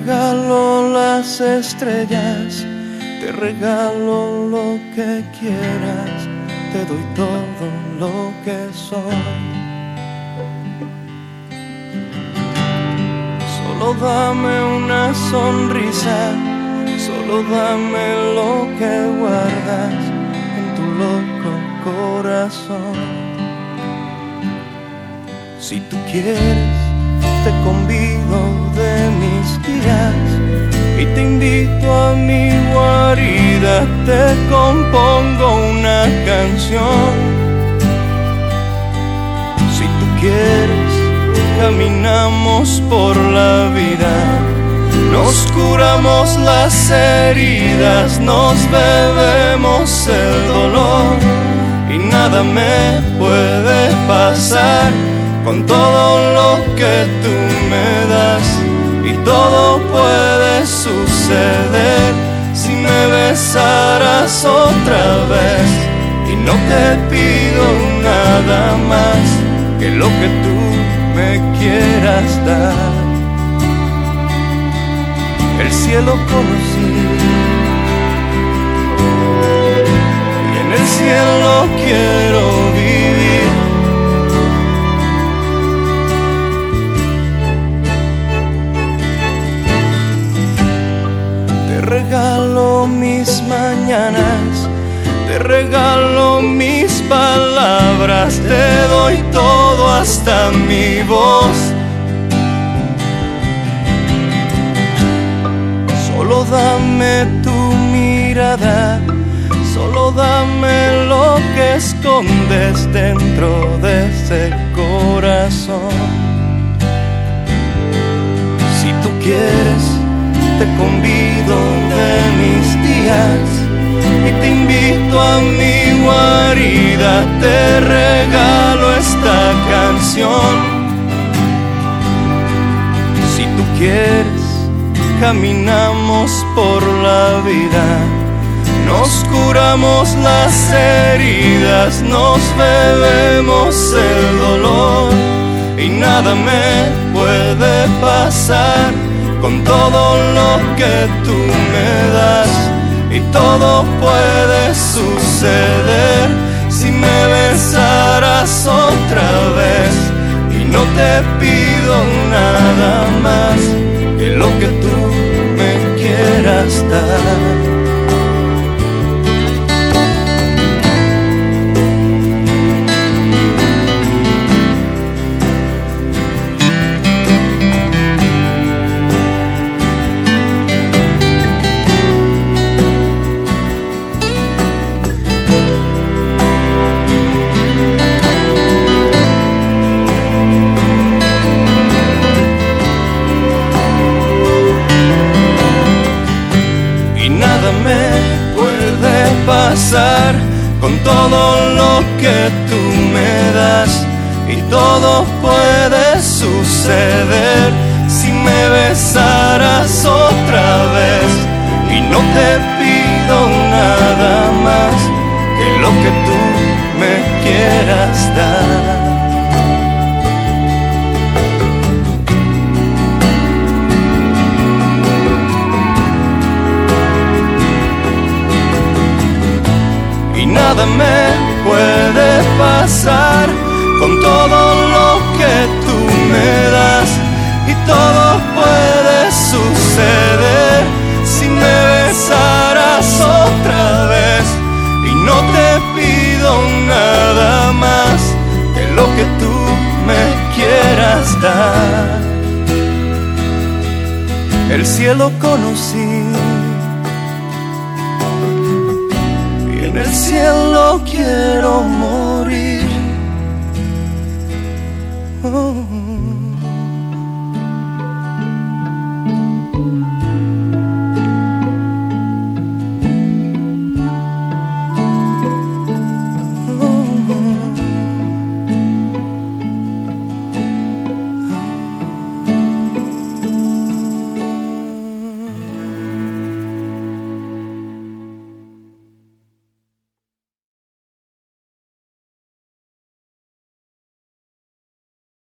regalo las estrellas, te regalo lo que quieras, te doy todo lo que soy. Solo dame una sonrisa, solo dame lo que guardas en tu loco corazón. Si tú quieres, te convido de mis días y te invito a mi guarida, te compongo una canción. Si tú quieres, caminamos por la vida, nos curamos las heridas, nos bebemos el dolor y nada me puede pasar con todo lo que tú me das. Y todo puede suceder si me besaras otra vez. Y no te pido nada más que lo que tú me quieras dar. El cielo conocí y en el cielo quiero vivir. Te regalo mis mañanas, te regalo mis palabras, te doy todo hasta mi voz. Solo dame tu mirada, solo dame lo que escondes dentro de ese corazón. Si tú quieres, te convido de mis días y te invito a mi guarida, te regalo esta canción. Si tú quieres, caminamos por la vida, nos curamos las heridas, nos bebemos el dolor y nada me puede pasar con todo lo que tú me das. Y todo puede suceder si me besaras otra vez. Y no te pido nada más que lo que tú me quieras dar. Pasar con todo lo que tú me das. Y todo puede suceder si me besaras otra vez. Y no te pido nada más que lo que tú me quieras dar. Nada me puede pasar con todo lo que tú me das. Y todo puede suceder si me besaras otra vez. Y no te pido nada más que lo que tú me quieras dar. El cielo conocí, en el cielo quiero morir. Oh.